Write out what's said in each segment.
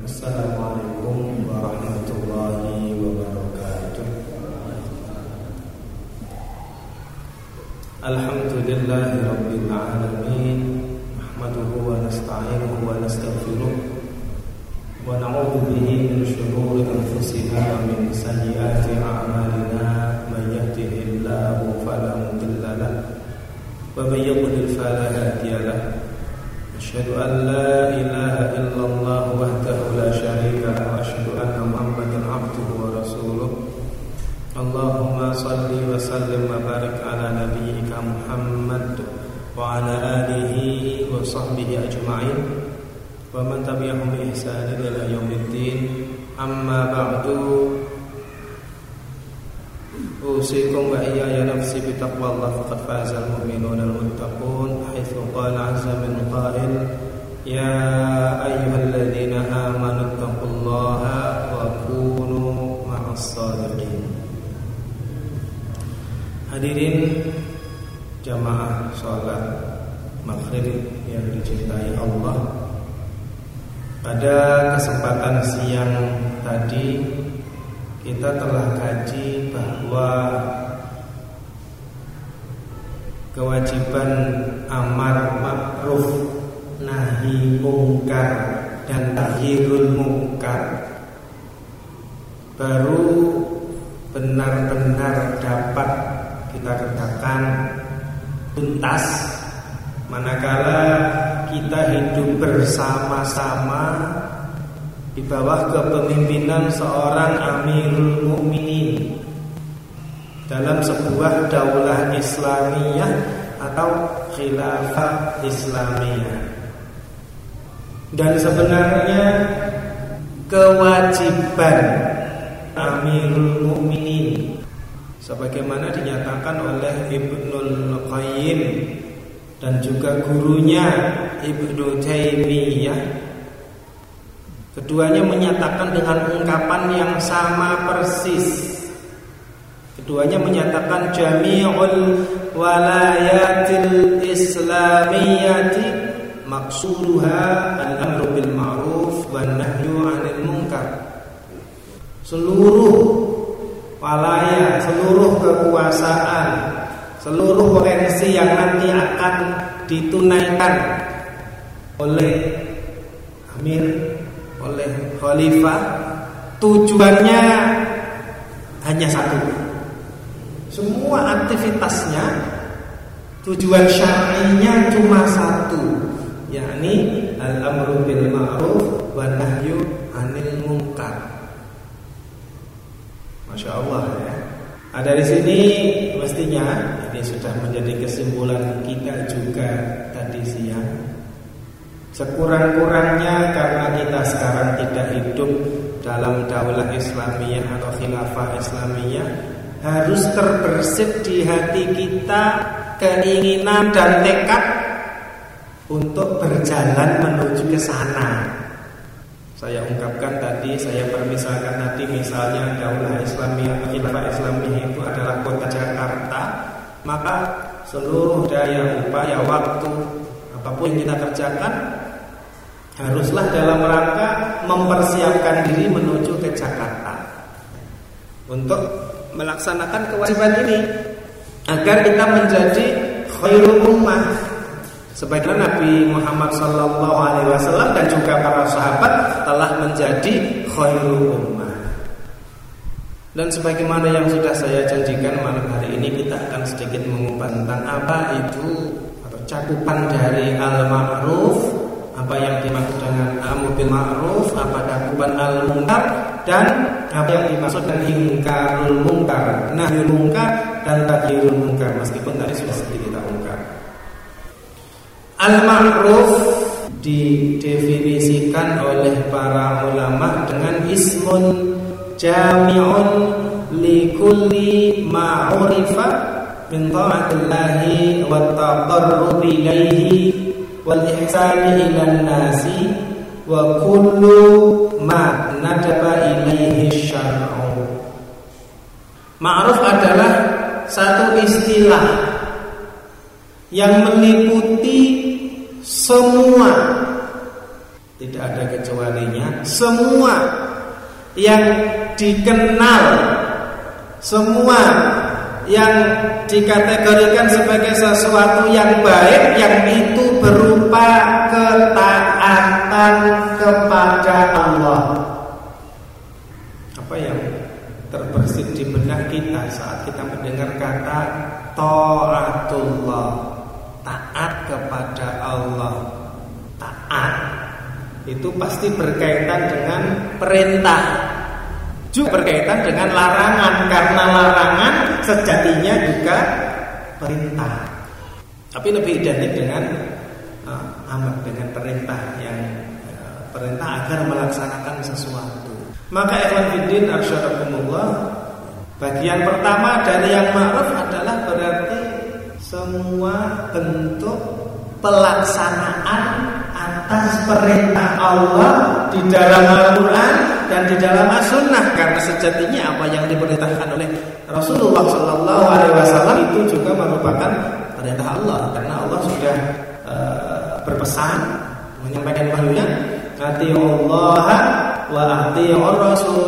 Assalamualaikum warahmatullahi wabarakatuh. Alhamdulillahi rabbil alamin. Nahmaduhu wa nasta'inuhu wa nastaghfiruh wa na'udzu bihi min shururi anfusina wa min sayyiati a'malina. Man yahdihillahu fala mudilla lahu wa man yudlil fala hadiya lahu. Asyhadu an la ilaha illallah wahdahu la syarika lahu wa asyhadu anna Muhammadan abduhu wa rasuluh. Allahumma salli wa sallim wa barik ala nabiyyika Muhammad wa ala alihi wa sahbihi ajma'in wa man tabi'ahum bi ihsan ila yaumiddin. Amma ba'du. Usikum wa iyaya nafsi bi taqwallah faqad fazal mu'minuna al-muttaqun haitsu qala 'azza min qa'il ya ayyuhalladzina amanu taqullaha wa kunu ma'as shadiqin. Hadirin jamaah salat maghrib yang dicintai Allah, pada kesempatan siang tadi kita telah kaji bahwa kewajiban amar ma'ruf nahi mungkar dan tahyirul mungkar baru benar-benar dapat kita katakan tuntas manakala kita hidup bersama-sama di bawah kepemimpinan seorang Amirul Mukminin dalam sebuah daulah Islamiyah atau khilafah Islamiyah. Dan sebenarnya kewajiban Amirul Mukminin sebagaimana dinyatakan oleh Ibnul Qayyim dan juga gurunya Ibnu Taimiyah, keduanya menyatakan dengan ungkapan yang sama persis. Keduanya menyatakan jami'ul walayatil islamiyyati maqsuduha al-amru bil ma'ruf wan nahyu 'anil munkar. Seluruh walaya, seluruh kekuasaan, seluruh potensi yang nanti akan ditunaikan oleh amir, oleh khalifah, tujuannya hanya satu. Semua aktivitasnya tujuan syar'inya cuma satu, yakni al-amru bil ma'ruf wan nahyu 'anil munkar. Masya Allah ya. Nah, dari sini mestinya ini sudah menjadi kesimpulan kita juga tadi siang. Sekurang-kurangnya karena kita sekarang tidak hidup dalam daulah Islamiyah atau khilafah Islamiyah, harus terbersit di hati kita keinginan dan tekad untuk berjalan menuju ke sana. Saya ungkapkan tadi, saya permisalkan tadi, misalnya daulah Islamiyah atau khilafah Islamiyah itu adalah kota Jakarta, maka seluruh daya upaya waktu apapun yang kita kerjakan haruslah dalam rangka mempersiapkan diri menuju ke Jakarta untuk melaksanakan kewajiban ini agar kita menjadi khairul ummah, sebagaimana Nabi Muhammad SAW dan juga para sahabat telah menjadi khairul ummah. Dan sebagaimana yang sudah saya janjikan, malam hari ini kita akan sedikit mengupas tentang apa itu atau cakupan dari al-ma'ruf, apa yang dimaksud dengan amru bil ma'ruf, apa cakupan al-munkar, dan apa yang dimaksud dengan ingkarul munkar, nahyul munkar dan tahyirul munkar, meskipun tadi sudah sedikit kita ungkap. Al-ma'ruf didefinisikan oleh para ulama dengan ismun jami'un likulli ma'urifa min ta'atillahi wa taqarrubi ilaihi wal ihsani ilan nasi wa kullu ma nadaba ilaihi syar'u. Ma'ruf adalah satu istilah yang meliputi semua tidak ada kecualinya. Semua yang dikenal, semua yang dikategorikan sebagai sesuatu yang baik, yang itu berupa ketaatan kepada Allah. Apa yang terbersit di benak kita saat kita mendengar kata ta'atullah, taat kepada Allah? Taat itu pasti berkaitan dengan perintah, juga berkaitan dengan larangan, karena larangan sejatinya juga perintah. Tapi lebih identik dengan amar, dengan perintah, yang perintah agar melaksanakan sesuatu. Maka ikhwan fiddin arsyadakumullah, bagian pertama dari yang ma'ruf adalah berarti semua bentuk pelaksanaan atas perintah Allah di dalam Al-Quran dan di dalam As-Sunnah. Karena sejatinya apa yang diperintahkan oleh Rasulullah SAW itu juga merupakan perintah Allah, karena Allah sudah berpesan, menyampaikan wahyunya, ati'ullah wa ati'ur rasul,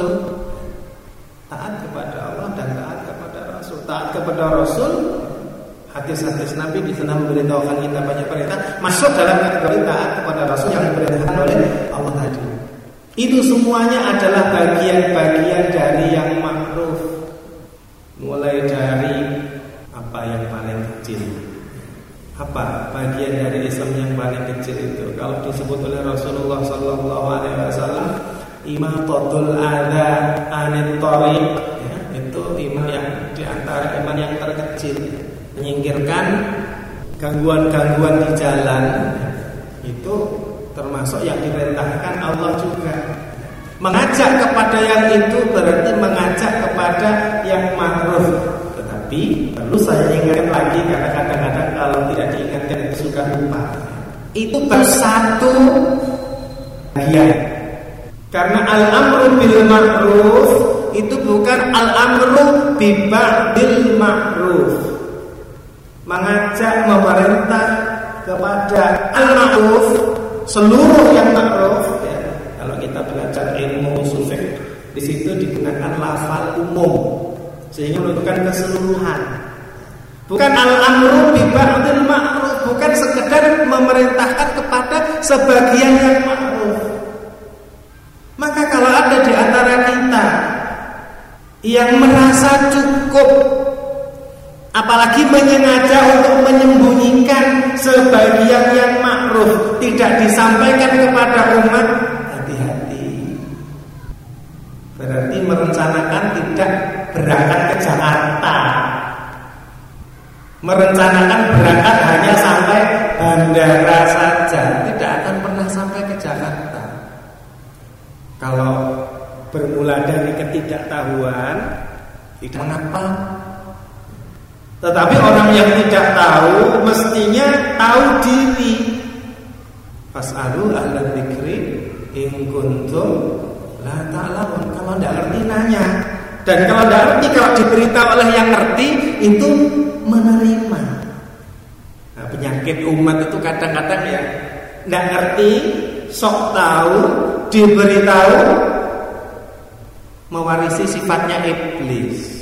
taat kepada Allah dan taat kepada Rasul. Taat kepada Rasul, hadis-hadis Nabi di sana memberitahukan kita banyak perintah, masuk dalam kategori taat kepada Rasul yang diperintahkan oleh Allah tadi. Itu semuanya adalah bagian-bagian dari yang ma'ruf, mulai dari apa yang paling kecil. Apa bagian dari Islam yang paling kecil itu? Kalau disebut oleh Rasulullah SAW, imatatul adza anit thariq, ya, itu iman yang diantara iman yang terkecil. Menyingkirkan gangguan-gangguan di jalan, itu termasuk yang diperintahkan Allah juga. Mengajak kepada yang itu berarti mengajak kepada yang ma'ruf. Tetapi perlu saya ingatkan lagi, karena kadang-kadang kalau tidak diingatkan itu suka lupa. Itu bersatu bagian. Karena al-amru bil ma'ruf itu bukan al-amru bi ba'dil ma'ruf. Mengajak, memerintah kepada al-ma'ruf, seluruh yang ma'ruf, ya. Kalau kita belajar ilmu ushul fiqh, di situ digunakan lafal umum sehingga menunjukkan keseluruhan. Bukan al-amru bi ba'dil ma'ruf, bukan sekedar memerintahkan kepada sebagian yang ma'ruf. Maka kalau ada di antara kita yang merasa cukup, apalagi menyengaja untuk menyembunyikan sebagian yang ma'ruf, tidak disampaikan kepada umat, hati-hati. Berarti merencanakan tidak berangkat ke Jakarta, merencanakan berangkat hanya sampai bandara saja, tidak akan pernah sampai ke Jakarta. Kalau bermula dari ketidaktahuan, tidak mengapa. Tetapi orang yang tidak tahu mestinya tahu diri. Fas'alu ahla dzikri in kuntum la ta'lamun. Kalau tidak ngerti nanya. Dan kalau tidak ngerti, kalau diberitahu oleh yang ngerti, itu menerima. Nah, penyakit umat itu kadang-kadang ya tidak ngerti, sok tahu, diberitahu, mewarisi sifatnya iblis.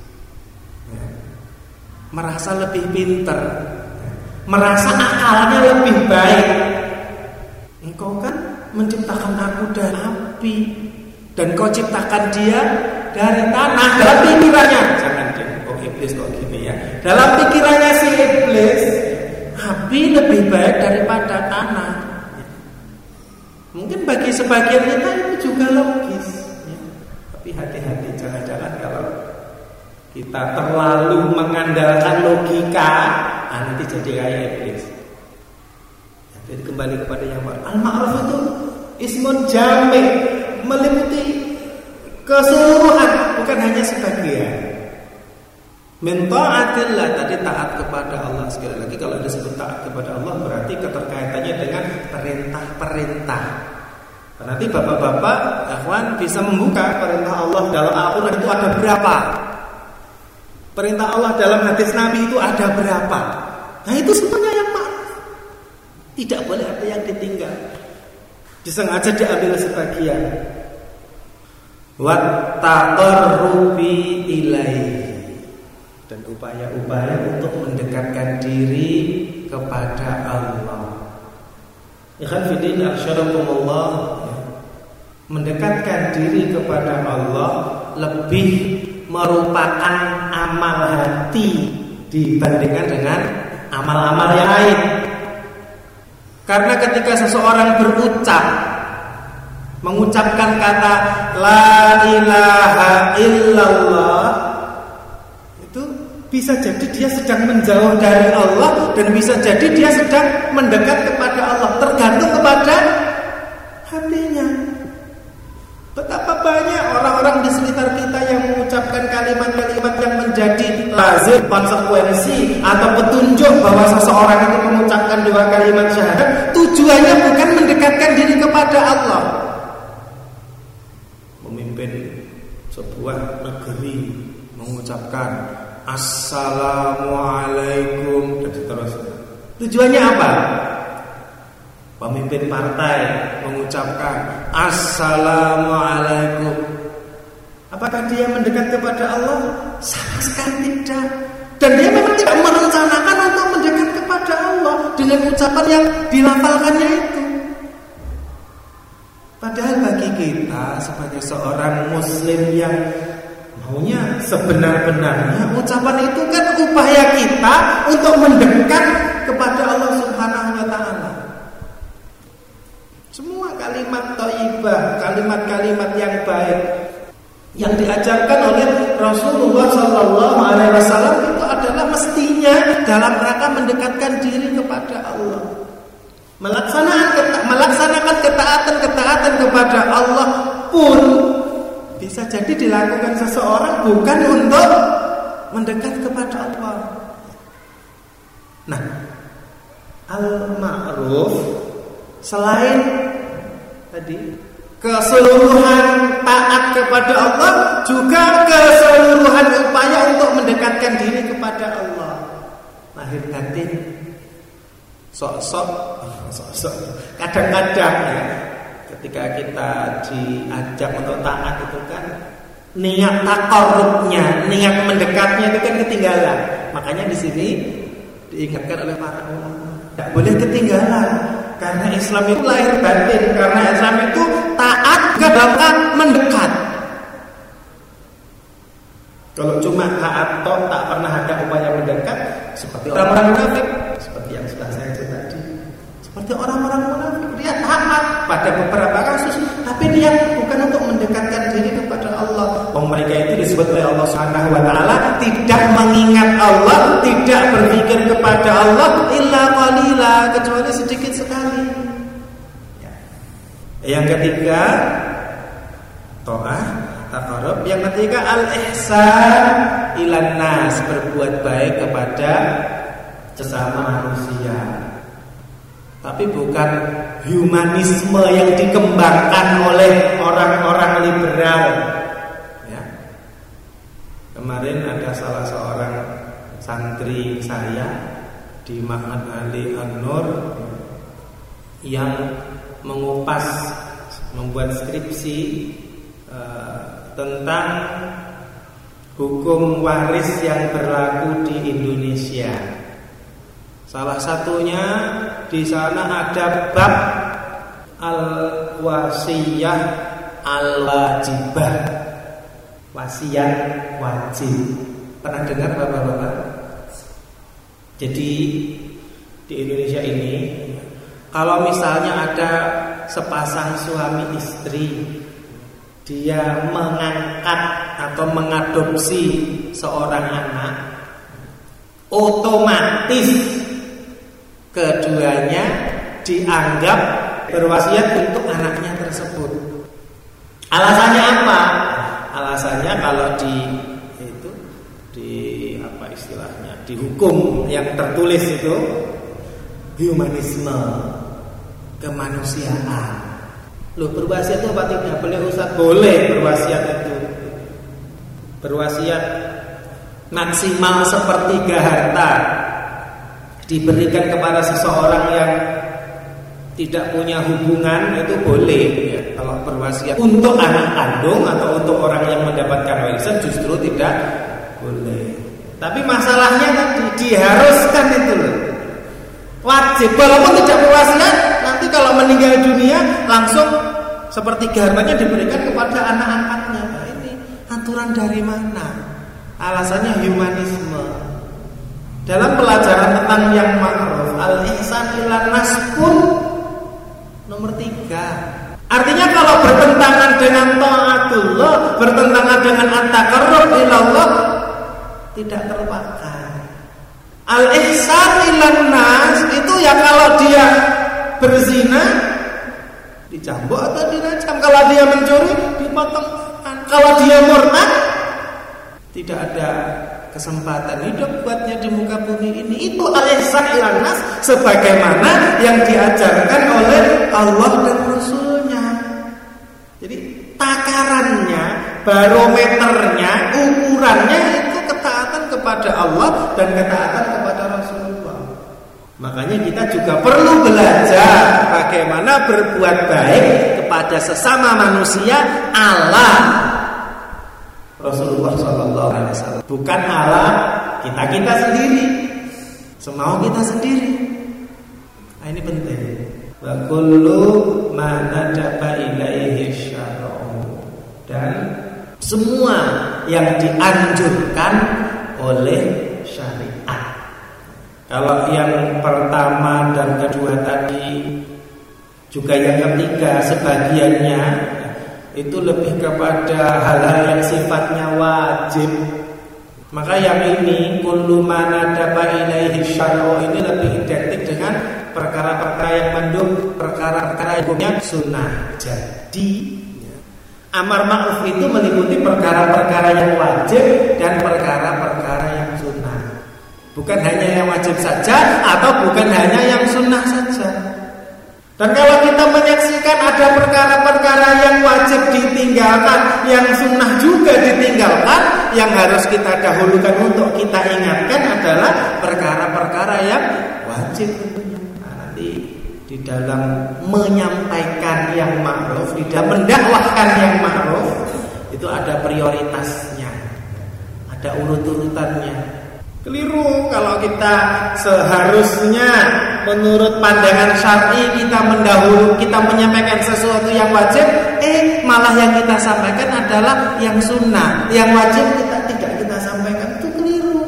Merasa lebih pintar, merasa akalnya lebih baik. Engkau kan menciptakan aku dari api, dan kau ciptakan dia dari tanah. Dalam pikirannya, jangan deh, kok iblis kok gini ya. Dalam pikirannya si iblis, api lebih baik daripada tanah. Mungkin bagi sebagian kita itu juga logis, ya. Tapi hati-hati, jangan-jangan kalau kita terlalu mengandalkan logika, nanti jadi kayak iblis. Jadi kembali kepada yang ma'ruf. Al-ma'ruf itu ismun jami', meliputi keseluruhan, bukan hanya sebagian. Min ta'atillah, tadi taat kepada Allah. Sekali lagi, kalau disebut taat kepada Allah berarti keterkaitannya dengan perintah-perintah. Nanti bapak-bapak, ikhwan bisa membuka perintah Allah dalam Al-Quran itu ada berapa. Perintah Allah dalam hadis Nabi itu ada berapa? Nah itu semuanya yang ma'ruf. Tidak boleh ada yang ditinggal. disengaja diambil sebagian. Wat taqarrubi ilaihi, dan upaya-upaya untuk mendekatkan diri kepada Allah. Ikhwan fillah asyarakumullah, mendekatkan diri kepada Allah lebih merupakan amal hati dibandingkan dengan amal-amal yang lain. Karena ketika seseorang mengucapkan kata la ilaha illallah, itu bisa jadi dia sedang menjauh dari Allah, dan bisa jadi dia sedang mendekat kepada Allah, tergantung kepada hatinya. Betapa banyak orang-orang di sekitar kita yang mengucapkan kalimat-kalimat yang menjadi lazim, konsekuensi atau petunjuk bahwa seseorang itu mengucapkan dua kalimat syahadat, tujuannya bukan mendekatkan diri kepada Allah. Memimpin sebuah negeri mengucapkan Assalamualaikum dan seterusnya. Tujuannya apa? Pemimpin partai mengucapkan Assalamualaikum. Apakah dia mendekat kepada Allah? Sama sekali tidak. Dan dia memang tidak merencanakan untuk mendekat kepada Allah dengan ucapan yang dilafalkannya itu. Padahal bagi kita sebagai seorang muslim yang maunya sebenar-benarnya, ucapan itu kan upaya kita untuk mendekat kepada Allah Subhanahu wa taala. Semua kalimat thayyibah, kalimat-kalimat yang baik yang diajarkan oleh Rasulullah SAW itu adalah mestinya dalam rangka mendekatkan diri kepada Allah. Melaksanakan ketaatan kepada Allah pun bisa jadi dilakukan seseorang bukan untuk mendekat kepada Allah. Nah, al-ma'ruf selain tadi keseluruhan taat kepada Allah, juga keseluruhan upaya untuk mendekatkan diri kepada Allah. Lahir batin, sok-sok kadang-kadang ya, ketika kita diajak untuk taat itu kan niat taqarrubnya, niat mendekatnya itu kan ketinggalan. Makanya di sini diingatkan oleh para ulama, tidak boleh ketinggalan. Karena Islam itu lahir batin, karena Islam itu taat dalam mendekat. Kalau cuma taat toh tak pernah ada upaya mendekat, seperti orang-orang munafik, seperti yang sudah saya cerita tadi. Seperti orang-orang munafik, dia taat pada beberapa kasus, tapi dia bukan untuk mendekatkan diri kepada Allah. Mereka itu disebut oleh Allah Subhanahu wa taala tidak mengingat Allah, tidak berpikir kepada Allah illa qalila, kecuali sedikit sekali. Yang ketiga, ta'ah, taqarrub. Yang ketiga, al-ihsan ilan nas, berbuat baik kepada sesama manusia. Tapi bukan humanisme yang dikembangkan oleh orang-orang liberal. Ya. Kemarin ada salah seorang santri saya di Ma'had Ali An-Nur yang membuat skripsi tentang hukum waris yang berlaku di Indonesia. Salah satunya di sana ada bab al-wasiyah al-wajibah, wasiat wajib. Pernah dengar Bapak-bapak? Jadi di Indonesia ini, kalau misalnya ada sepasang suami istri, dia mengangkat atau mengadopsi seorang anak, otomatis keduanya dianggap berwasiat untuk anaknya tersebut. Alasannya apa? Alasannya kalau di hukum yang tertulis itu humanisme, kemanusiaan. Loh, berwasiat itu apa tidak boleh Ustaz? Boleh berwasiat itu. Berwasiat maksimal sepertiga harta diberikan kepada seseorang yang tidak punya hubungan itu boleh ya. Kalau berwasiat untuk anak kandung atau untuk orang yang mendapatkan warisan justru tidak boleh. Tapi masalahnya tadi diharuskan itu loh. Wajib walaupun tidak berwasiat, nanti kalau meninggal dunia langsung sepertiga hartanya diberikan kepada anak angkatnya. Nah, ini aturan dari mana? Alasannya humanisme. Dalam pelajaran tentang yang ma'ruf, al-ihsan ilan nas pun nomor 3. Artinya kalau bertentangan dengan ta'atullah, bertentangan dengan at-taqarrub ilallah, tidak terpakai. Al-ihsan ilan nas itu ya kalau dia berzina dicambuk atau dirajam, kalau dia mencuri dipotong. Kalau dia murtad tidak ada kesempatan hidup buatnya di muka bumi ini. Itu al-ihsan ilan nas sebagaimana yang diajarkan oleh Allah dan Rasulnya. Jadi takarannya, barometernya, ukurannya itu ketaatan kepada Allah dan ketaatan kepada Rasulullah. Makanya kita juga perlu belajar bagaimana berbuat baik kepada sesama manusia ala Rasulullah SAW, bukan ala kita sendiri, semau kita sendiri. Nah, ini penting. Wa kullu ma nadaba ilaihi syar'u, dan semua yang dianjurkan oleh syariat. Kalau yang pertama dan kedua tadi, juga yang ketiga sebagiannya itu lebih kepada hal-hal yang sifatnya wajib. Maka yang ini kullu ma nadaba ilaihi syar'u ini lebih identik dengan perkara-perkara yang mandub, perkara-perkara hukumnya sunnah. Jadi amar ma'ruf itu meliputi perkara-perkara yang wajib dan perkara-perkara yang sunnah. Bukan hanya yang wajib saja atau bukan hanya yang sunnah saja. Dan kalau kita menyaksikan ada perkara-perkara yang wajib ditinggalkan, yang sunnah juga ditinggalkan, yang harus kita dahulukan untuk kita ingatkan adalah perkara-perkara yang wajib. Nah, nanti di dalam menyampaikan yang ma'ruf, di dalam mendakwahkan yang ma'ruf, itu ada prioritasnya, ada urut-urutannya. Keliru kalau kita seharusnya menurut pandangan syar'i kita menyampaikan sesuatu yang wajib, malah yang kita sampaikan adalah yang sunnah, yang wajib tidak kita sampaikan. Itu keliru,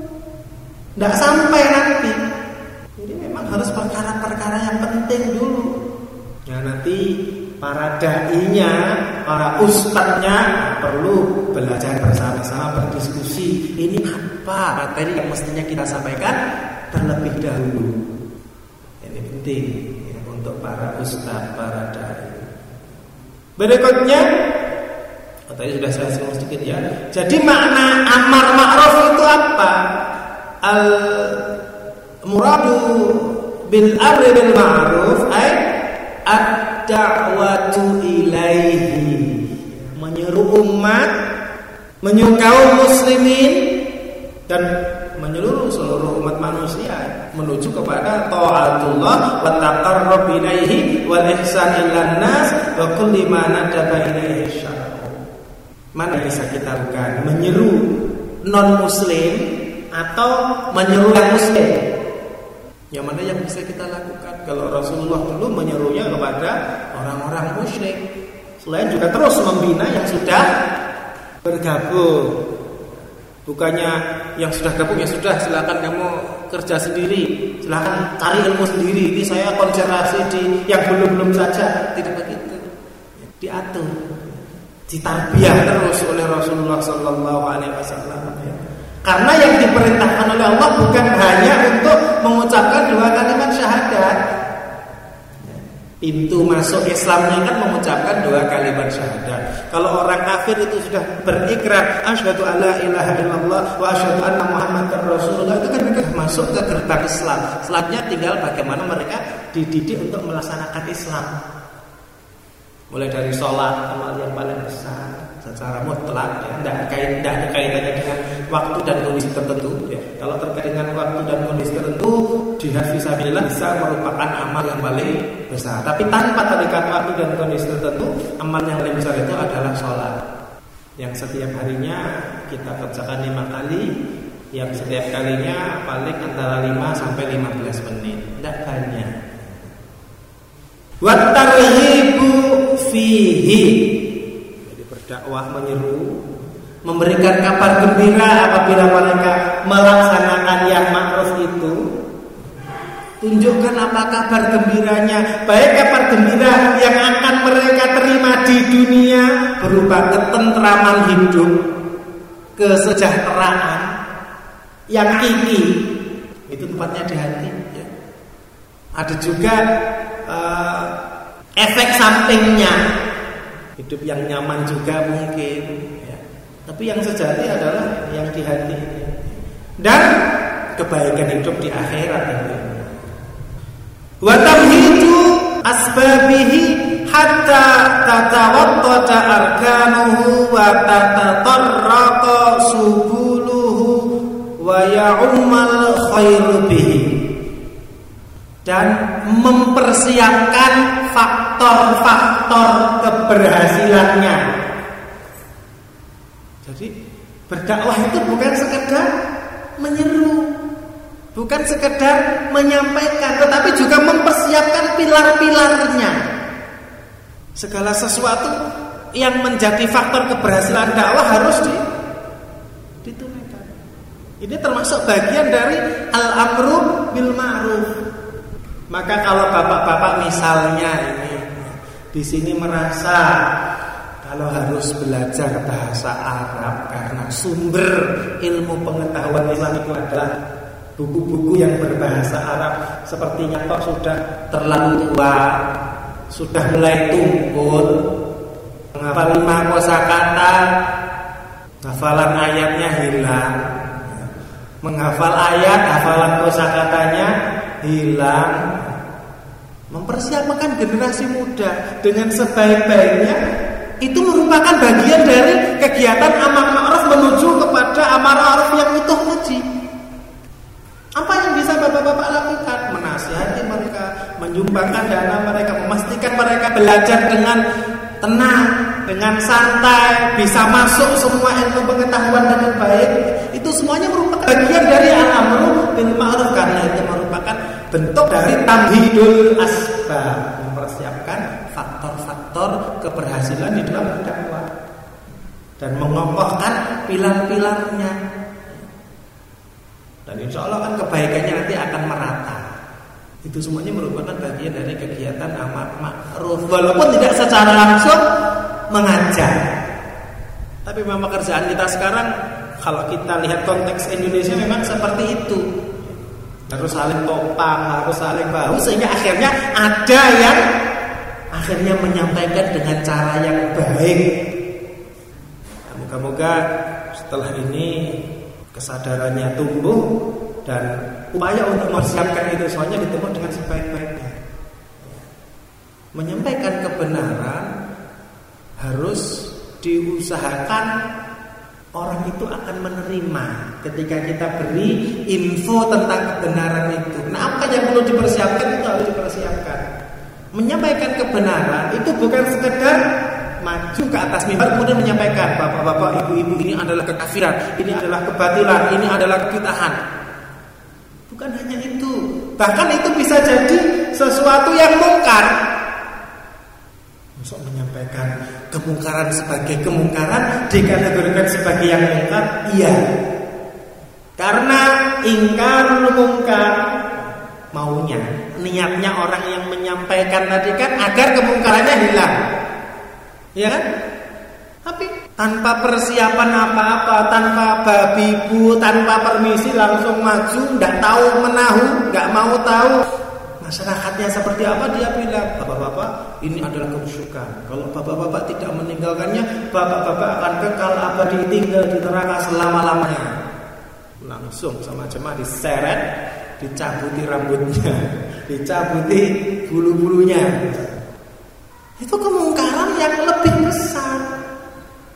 tidak sampai nanti. Jadi memang harus perkara-perkara yang penting dulu. Ya nanti para da'inya, para ustadznya perlu belajar bersama-sama, berdiskusi. Ini apa materi yang mestinya kita sampaikan terlebih dahulu. Ini penting ya, untuk para ustadz, para da'i. Berikutnya, tadi sudah saya sebut sedikit ya. Jadi makna amar ma'ruf itu apa? Al muradu bil amri bil ma'ruf ay ad-da'watu ilaihi, menyeru umat, menyeru kaum muslimin dan menyeluruh seluruh umat manusia menuju kepada taatullah wa taqarrub ilaihi wal ihsan ilan nas wa kulli ma nadaba ilaihi syar'u. Mana bisa kita lakukan? Menyeru non muslim atau menyeru yang muslim? Yang mana yang bisa kita lakukan? Kalau Rasulullah dulu menyerunya kepada orang-orang musyrik. Selain juga terus membina yang sudah bergabung. Bukannya yang sudah gabung ya sudah, silakan kamu kerja sendiri, silakan cari ilmu sendiri. Ini saya konsentrasi di yang belum saja. Tidak begitu. Diatur, ditarbiyah terus oleh Rasulullah Sallallahu Alaihi Wasallam. Karena yang diperintahkan oleh Allah bukan hanya untuk mengucapkan 2 kalimat syahadat. Pintu masuk Islamnya kan mengucapkan 2 kalimat syahadat. Kalau orang kafir itu sudah berikrar asyhadu alla ilaha illallah wa asyhadu anna muhammadar rasulullah, itu kan mereka masuk ke gerbang Islam. Selanjutnya tinggal bagaimana mereka dididik untuk melaksanakan Islam. Mulai dari sholat, amal yang paling besar. secara mutlak, ya, tidak ada kaitannya dengan waktu dan kondisi tertentu. Ya. Kalau terkait dengan waktu dan kondisi tertentu, jihad fisabilillah bisa merupakan amal yang paling besar. Tapi tanpa terikat waktu dan kondisi tertentu, amal yang paling besar itu adalah sholat, yang setiap harinya kita kerjakan 5 kali, yang setiap kalinya paling antara 5 sampai 15 menit, tidak banyak. Wa targhibu fihi, jadi berdakwah, menyeru, memberikan kabar gembira apabila mereka melaksanakan yang ma'ruf itu. Tunjukkan apa kabar gembiranya, baik kabar gembira yang akan mereka terima di dunia berupa ketentraman hidup, kesejahteraan yang kiki, itu tempatnya di hati, ya. Ada juga efek sampingnya, hidup yang nyaman juga mungkin, ya. Tapi yang sejati adalah yang di hati, dan kebaikan hidup di akhirat itu. Wa tamhidu asbabihi hatta tatawattata arkanuhu wa tatatarraqa subuluhu wa ya'ummal khairu bihi, dan mempersiapkan faktor-faktor keberhasilannya. Jadi berdakwah itu bukan sekedar menyeru, bukan sekedar menyampaikan, tetapi juga mempersiapkan pilar-pilarnya. Segala sesuatu yang menjadi faktor keberhasilan dakwah harus ditunaikan. Ini termasuk bagian dari al-amru bil ma'ruf. Maka kalau bapak-bapak misalnya ini di sini merasa kalau harus belajar bahasa Arab karena sumber ilmu pengetahuan Islam itu adalah buku-buku yang berbahasa Arab, sepertinya kok sudah terlalu tua, sudah mulai tumpul, menghafal 5 kosakata, hafalan ayatnya hilang, menghafal ayat, hafalan kosakatanya hilang. Mempersiapkan generasi muda dengan sebaik-baiknya itu merupakan bagian dari kegiatan amar ma'ruf menuju kepada amar ma'ruf yang utuh tadi. Apa yang bisa bapak-bapak lakukan? Menasihati mereka, menyumbangkan dana mereka, memastikan mereka belajar dengan tenang, dengan santai, bisa masuk semua ilmu pengetahuan dengan baik. Itu semuanya merupakan bagian dari al-amru bil ma'ruf, karena itu merupakan bentuk dari tamhidul asbab, mempersiapkan faktor-faktor keberhasilan di dalam dakwah dan mengokohkan pilar-pilarnya. Dan insya Allah kan kebaikannya nanti akan merata. Itu semuanya merupakan bagian dari kegiatan amar ma'ruf, walaupun tidak secara langsung mengajar. Tapi memang pekerjaan kita sekarang, kalau kita lihat konteks Indonesia, memang seperti itu. Harus saling topang, harus saling bahu, sehingga akhirnya ada yang akhirnya menyampaikan dengan cara yang baik. Moga-moga setelah ini kesadarannya tumbuh dan upaya untuk mempersiapkan itu semuanya ditempuh dengan sebaik-baiknya. Menyampaikan kebenaran harus diusahakan orang itu akan menerima ketika kita beri info tentang kebenaran itu. Nah, apa yang perlu dipersiapkan itu harus dipersiapkan. Menyampaikan kebenaran itu bukan sekedar maju ke atas mimbar kemudian menyampaikan, bapak-bapak, ibu-ibu, ini adalah kekafiran, ini adalah kebatilan, ini adalah kebid'ahan. Bukan hanya itu, bahkan itu bisa jadi sesuatu yang mungkar. Masuk menyampaikan kemungkaran sebagai kemungkaran dikategorikan sebagai yang mungkar, iya. Karena ingkar mungkar maunya, niatnya orang yang menyampaikan tadi kan agar kemungkarannya hilang. Ya kan? Tapi tanpa persiapan apa-apa, tanpa babi bu, tanpa permisi langsung maju, enggak tahu menahu, enggak mau tahu masyarakatnya seperti apa, dia bilang, bapak-bapak, ini adalah kebusukan. Kalau bapak-bapak tidak meninggalkannya, bapak-bapak akan kekal abadi tinggal di neraka selama-lamanya. Langsung sama jemaah diseret, dicabuti rambutnya, dicabuti bulu-bulunya. Itu kemungkaran yang lebih besar.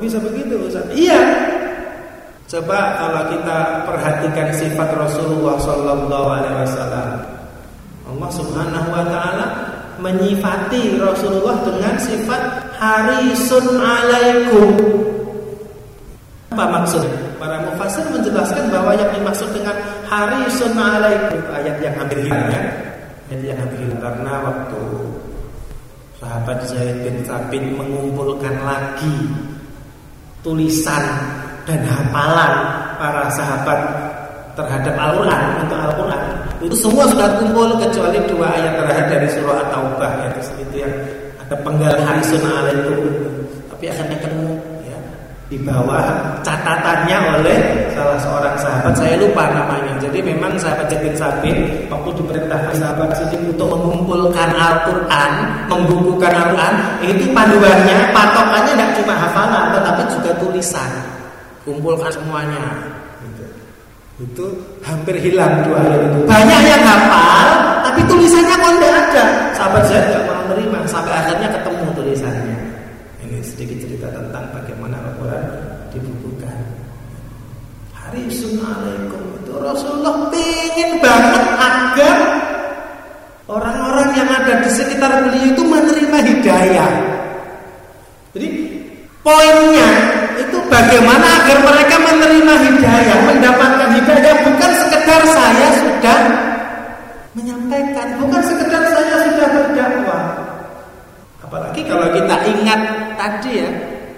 bisa begitu Ustaz? Iya. Coba kalau kita perhatikan sifat Rasulullah sallallahu alaihi wasallam. Allah Subhanahu wa taala menyifati Rasulullah dengan sifat harisun alaikum. Apa maksudnya? Para mufassir menjelaskan bahwa yang dimaksud dengan harisun alaikum ayat yang hampir hilang ya. Ayat yang hampir hilang karena waktu sahabat Zaid bin Thabit mengumpulkan lagi tulisan dan hafalan para sahabat terhadap Al-Quran, untuk Al-Quran itu semua sudah kumpul kecuali 2 ayat terakhir dari surah At-Taubah itu yang ada penggal harisun alaikum, tapi akan ketemu ya di bawah catatannya oleh salah seorang sahabat, saya lupa namanya. Jadi memang sahabat Zaid bin Thabit waktu diperintahkan sahabat Siddiq untuk mengumpulkan Al-Quran, membukukan Al-Quran, itu panduannya, patokannya tidak cuma hafalan tetapi juga tulisan, kumpulkan semuanya. Itu hampir hilang 2 ayat itu. Banyak yang hafal tapi tulisannya kok tidak ada. Sahabat saya tidak mau menerima sampai akhirnya ketemu tulisannya. Ini sedikit cerita tentang bagaimana Al-Quran dibukukan. Harisun alaikum itu Rasulullah ingin banget agar orang-orang yang ada di sekitar beliau itu menerima hidayah. Jadi poinnya itu bagaimana agar mereka menerima hidayah, mendapatkan hidayah, bukan sekedar saya sudah menyampaikan, bukan sekedar saya sudah berdakwah. Apalagi kalau kita ingat tadi ya,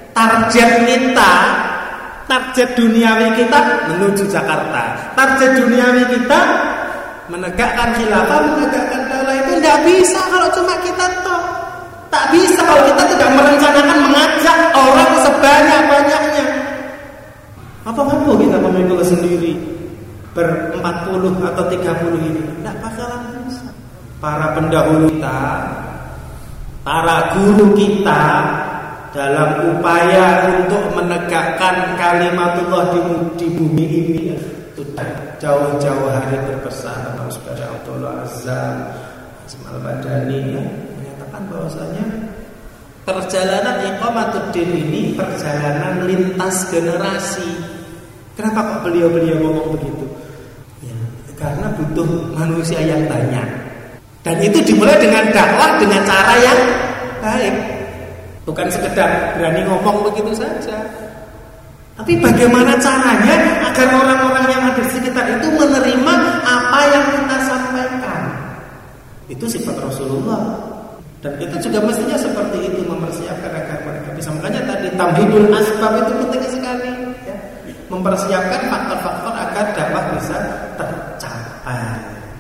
target duniawi kita menuju Jakarta, target duniawi kita menegakkan khilafah, menegakkan daulah, itu tidak bisa kalau cuma kita toh. Tak bisa kalau kita tidak merencanakan mengajak orang sebanyak-banyaknya. Apa mampu kita memikul sendiri ber-40 atau 30 ini? Tidak bakalan bisa. Para pendahulu kita, para guru kita dalam upaya untuk menegakkan kalimatullah di bumi ini sudah jauh-jauh hari berpesan. Saudara Abdullah Azzam, Al-Badani ya, bahwasanya perjalanan Iqamatuddin ini perjalanan lintas generasi. Kenapa kok beliau ngomong begitu? Ya, karena butuh manusia yang banyak. Dan itu dimulai dengan dakwah dengan cara yang baik. Bukan sekedar berani ngomong begitu saja. Tapi bagaimana caranya agar orang-orang yang ada di sekitar itu menerima apa yang kita sampaikan. Itu sifat Rasulullah. Dan kita juga mestinya seperti itu, mempersiapkan agar mereka bisa. Makanya tadi tamhidul asbab itu penting sekali ya. Mempersiapkan faktor-faktor agar dakwah bisa tercapai.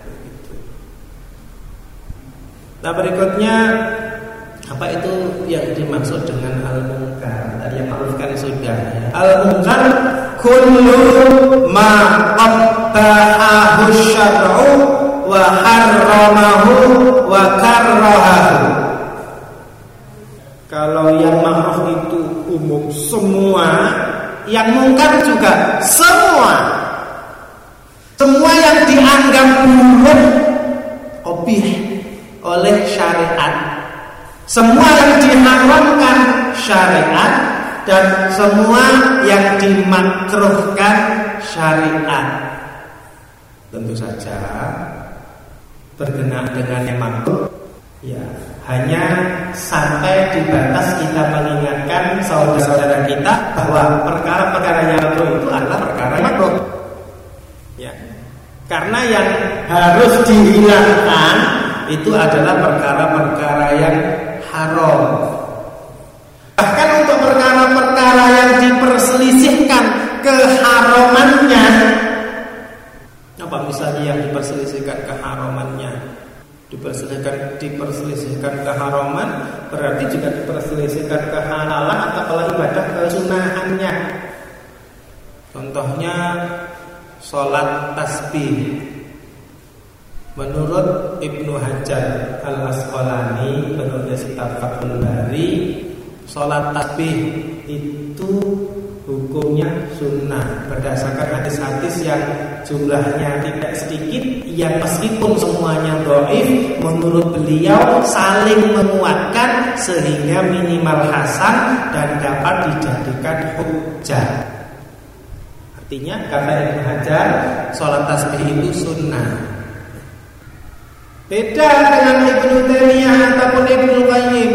Nah berikutnya, apa itu yang dimaksud dengan al-munkar? Tadi yang ma'rufkan sudah ya. Al-munkar kullu ma qatta'ahu syar'u wa harramahu wa karrahahu. Kalau yang ma'ruf itu umum semua, yang mungkar juga semua. Semua yang dianggap buruk, qabih oleh syariat, semua yang diharamkan syariat, dan semua yang dimakruhkan syariat. Tentu saja berkenaan dengan yang makruh ya hanya sampai di batas kita mengingatkan saudara-saudara kita bahwa perkara-perkara yang makruh itu adalah perkara makruh ya. Karena yang harus dihilangkan itu adalah perkara-perkara yang haram. Bahkan untuk perkara-perkara yang diperselisihkan keharamannya, apa misalnya yang diperselisihkan keharamannya, diperselisihkan keharaman berarti juga diperselisihkan kehalalan atau kalau ibadah kesunahannya. Contohnya sholat tasbih. Menurut Ibnu Hajar Al-Asqalani, penulis kitab Fathul Bari, sholat tasbih itu hukumnya sunnah berdasarkan hadis-hadis yang jumlahnya tidak sedikit, yang meskipun semuanya dhaif, menurut beliau saling menguatkan sehingga minimal hasan dan dapat dijadikan hujjah. Artinya kata Ibnu Hajar, sholat tasbih itu sunnah. Beda dengan Ibnu Taimiyah ataupun Ibnu Qayyim.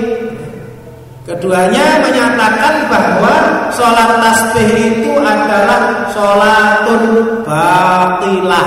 Keduanya menyatakan bahwa sholat tasbih itu adalah sholatun batilah,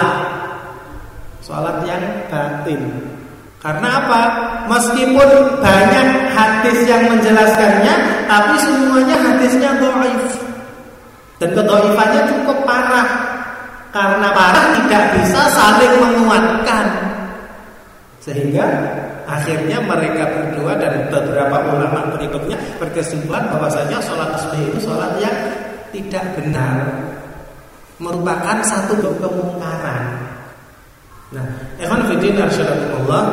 sholat yang batil. Karena apa? Meskipun banyak hadis yang menjelaskannya, tapi semuanya hadisnya dhaif. Dan kedhaifannya cukup parah. Karena parah tidak bisa saling menguatkan. Sehingga akhirnya mereka berdua dan beberapa ulama berikutnya berkesimpulan bahwasanya sholat tasbih itu sholat yang tidak benar, merupakan satu kemungkaran. Nah, ikhwan fillah arsyadakumullah,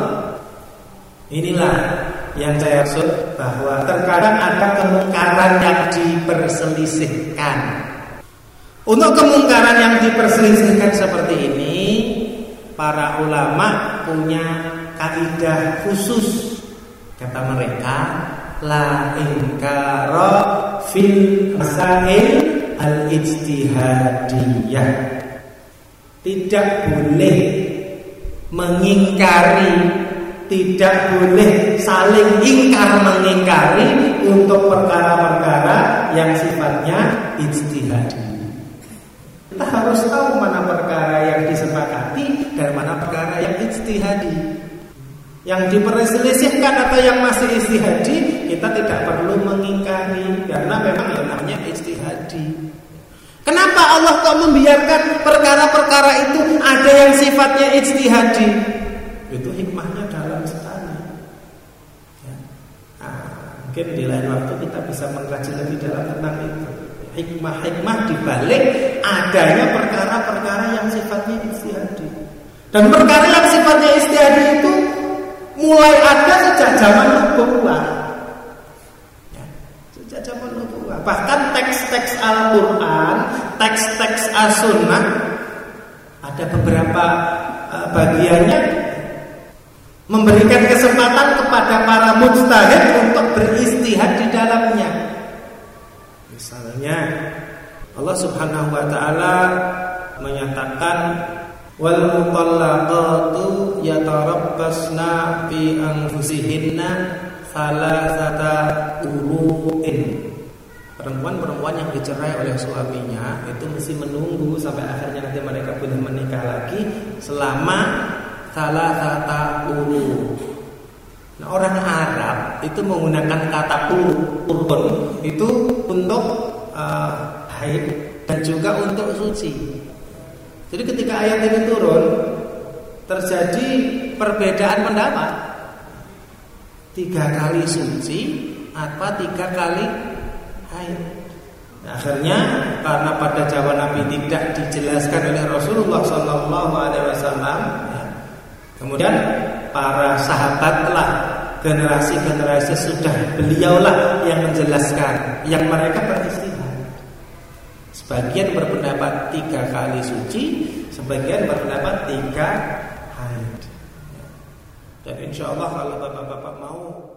inilah yang saya maksud bahwa terkadang ada kemungkaran yang diperselisihkan. Untuk kemungkaran yang diperselisihkan seperti ini, para ulama punya kaidah khusus. Kata mereka, la inkara fil masail al-ijtihadiyah. Tidak boleh mengingkari, tidak boleh saling ingkar mengingkari untuk perkara-perkara yang sifatnya ijtihadi. Kita harus tahu mana perkara yang disepakati dan mana perkara yang ijtihadi. Yang diperselisihkan atau yang masih ijtihadi, kita tidak perlu mengingkari karena memang yang namanya ijtihadi. Kenapa Allah kok membiarkan perkara-perkara itu ada yang sifatnya ijtihadi? Itu hikmahnya dalam sekali. Ya. Mungkin di lain waktu kita bisa mengkaji lebih dalam tentang itu. Hikmah-hikmah dibalik adanya perkara-perkara yang sifatnya ijtihadi. Dan perkara yang sifatnya ijtihadi itu mulai ada sejak zaman nubuwah. Ya, sejak zaman nubuwah. Bahkan teks-teks Al-Quran, teks-teks As-Sunnah, ada beberapa bagiannya memberikan kesempatan kepada para mujtahid untuk beristihad di dalamnya. Misalnya Allah Subhanahu wa taala menyatakan wal mutallaqatu yatarabbasna fi anfusihinna thalathata qurun. Perempuan-perempuan yang dicerai oleh suaminya itu mesti menunggu sampai akhirnya nanti mereka boleh menikah lagi selama thalathata qurun. Nah, orang Arab itu menggunakan kata qurun itu untuk haid dan juga untuk suci. Jadi ketika ayat ini turun, terjadi perbedaan pendapat. 3 kali suci atau 3 kali haid. Nah, akhirnya karena pada zaman Nabi tidak dijelaskan oleh Rasulullah SAW, ya, kemudian para sahabatlah, generasi-generasi sudah beliaulah yang menjelaskan, yang mereka beristihad. Sebagian berpendapat 3 kali suci, sebagian berpendapat 3 haid. Dan insya Allah kalau bapak-bapak mau